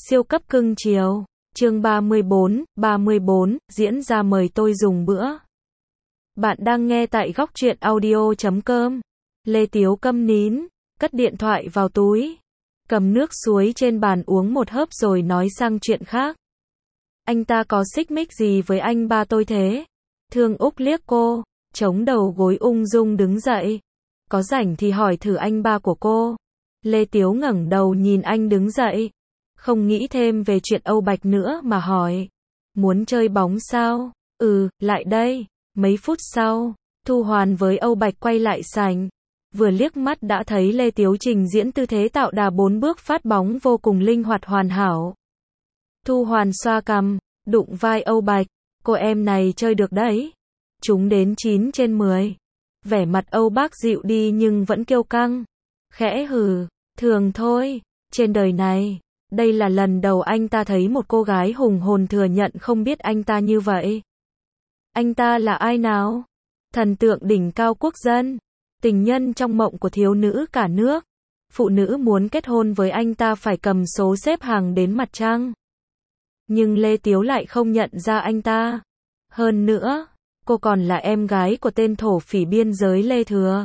Siêu cấp cưng chiều. Chương 34, diễn ra mời tôi dùng bữa. Bạn đang nghe tại góc truyện audio.com. Lê Tiếu câm nín, cất điện thoại vào túi, cầm nước suối trên bàn uống một hớp rồi nói sang chuyện khác. Anh ta có xích mích gì với anh ba tôi thế? Thương Úc liếc cô, chống đầu gối ung dung đứng dậy. Có rảnh thì hỏi thử anh ba của cô. Lê Tiếu ngẩng đầu nhìn anh đứng dậy. Không nghĩ thêm về chuyện Âu Bạch nữa mà hỏi. Muốn chơi bóng sao? Lại đây. Mấy phút sau, Thu Hoàn với Âu Bạch quay lại sảnh. Vừa liếc mắt đã thấy Lê Tiếu trình diễn tư thế tạo đà 4 bước phát bóng vô cùng linh hoạt hoàn hảo. Thu Hoàn xoa cằm, đụng vai Âu Bạch. Cô em này chơi được đấy. Chúng đến 9 trên 10. Vẻ mặt Âu Bác dịu đi nhưng vẫn kiêu căng. Khẽ hừ, thường thôi. Trên đời này, đây là lần đầu anh ta thấy một cô gái hùng hồn thừa nhận không biết anh ta như vậy. Anh ta là ai nào? Thần tượng đỉnh cao quốc dân, tình nhân trong mộng của thiếu nữ cả nước. Phụ nữ muốn kết hôn với anh ta phải cầm số xếp hàng đến mặt trăng. Nhưng Lê Tiếu lại không nhận ra anh ta. Hơn nữa, cô còn là em gái của tên thổ phỉ biên giới Lê Thừa.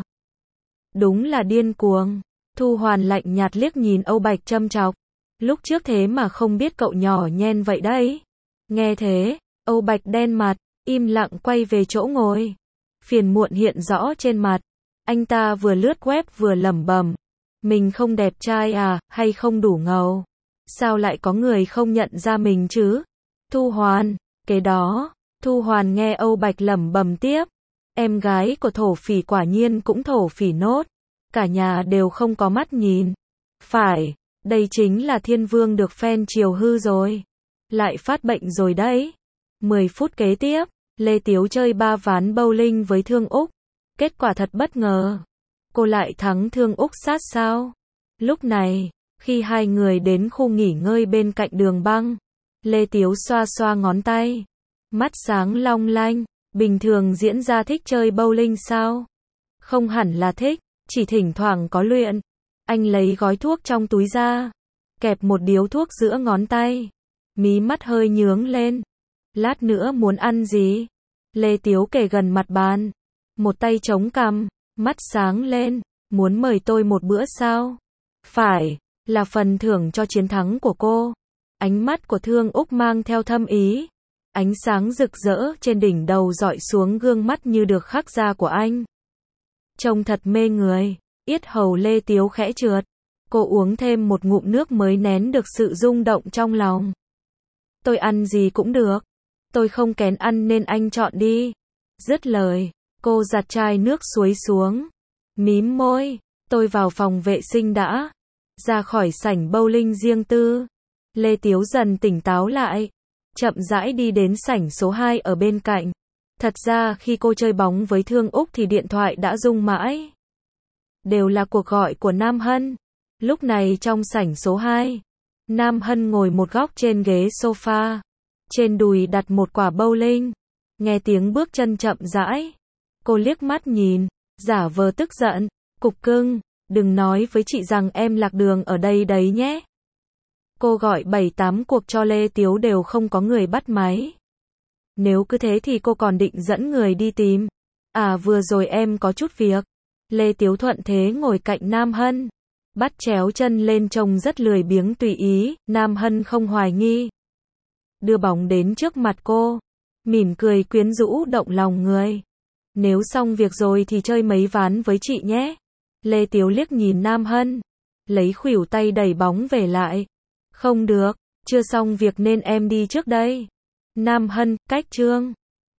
Đúng là điên cuồng. Thu Hoàn lạnh nhạt liếc nhìn Âu Bạch châm chọc. Lúc trước thế mà không biết cậu nhỏ nhen vậy đấy. Nghe thế, Âu Bạch đen mặt, im lặng quay về chỗ ngồi. Phiền muộn hiện rõ trên mặt. Anh ta vừa lướt web vừa lẩm bẩm. Mình không đẹp trai à, hay không đủ ngầu? Sao lại có người không nhận ra mình chứ? Thu Hoàn, cái đó. Thu Hoàn nghe Âu Bạch lẩm bẩm tiếp. Em gái của thổ phỉ quả nhiên cũng thổ phỉ nốt. Cả nhà đều không có mắt nhìn. Phải, đây chính là Thiên Vương được fan chiều hư rồi. Lại phát bệnh rồi đấy. 10 phút kế tiếp, Lê Tiếu chơi 3 ván bowling với Thương Úc. Kết quả thật bất ngờ. Cô lại thắng Thương Úc sát sao. Lúc này, khi hai người đến khu nghỉ ngơi bên cạnh đường băng, Lê Tiếu xoa xoa ngón tay. Mắt sáng long lanh. Bình thường diễn ra thích chơi bowling sao? Không hẳn là thích, chỉ thỉnh thoảng có luyện. Anh lấy gói thuốc trong túi ra, kẹp một điếu thuốc giữa ngón tay. Mí mắt hơi nhướng lên. Lát nữa muốn ăn gì? Lê Tiếu kề gần mặt bàn, một tay chống cằm, mắt sáng lên. Muốn mời tôi một bữa sao? Phải, là phần thưởng cho chiến thắng của cô. Ánh mắt của Thương Úc mang theo thâm ý. Ánh sáng rực rỡ trên đỉnh đầu dọi xuống gương mắt như được khắc ra của anh. Trông thật mê người. Yết hầu Lê Tiếu khẽ trượt. Cô uống thêm một ngụm nước mới nén được sự rung động trong lòng. Tôi ăn gì cũng được. Tôi không kén ăn nên anh chọn đi. Dứt lời, cô giặt chai nước suối xuống. Mím môi, tôi vào phòng vệ sinh đã. Ra khỏi sảnh bowling riêng tư. Lê Tiếu dần tỉnh táo lại. Chậm rãi đi đến sảnh số 2 ở bên cạnh. Thật ra khi cô chơi bóng với Thương Úc thì điện thoại đã rung mãi. Đều là cuộc gọi của Nam Hân. Lúc này trong sảnh số 2, Nam Hân ngồi một góc trên ghế sofa. Trên đùi đặt một quả bowling. Nghe tiếng bước chân chậm rãi. Cô liếc mắt nhìn, giả vờ tức giận. Cục cưng, đừng nói với chị rằng em lạc đường ở đây đấy nhé. Cô gọi 7-8 cuộc cho Lê Tiếu đều không có người bắt máy. Nếu cứ thế thì cô còn định dẫn người đi tìm. À vừa rồi em có chút việc. Lê Tiếu thuận thế ngồi cạnh Nam Hân. Bắt chéo chân lên trông rất lười biếng tùy ý. Nam Hân không hoài nghi. Đưa bóng đến trước mặt cô. Mỉm cười quyến rũ động lòng người. Nếu xong việc rồi thì chơi mấy ván với chị nhé. Lê Tiếu liếc nhìn Nam Hân. Lấy khuỷu tay đẩy bóng về lại. Không được, chưa xong việc nên em đi trước đây. Nam Hân, cách chương.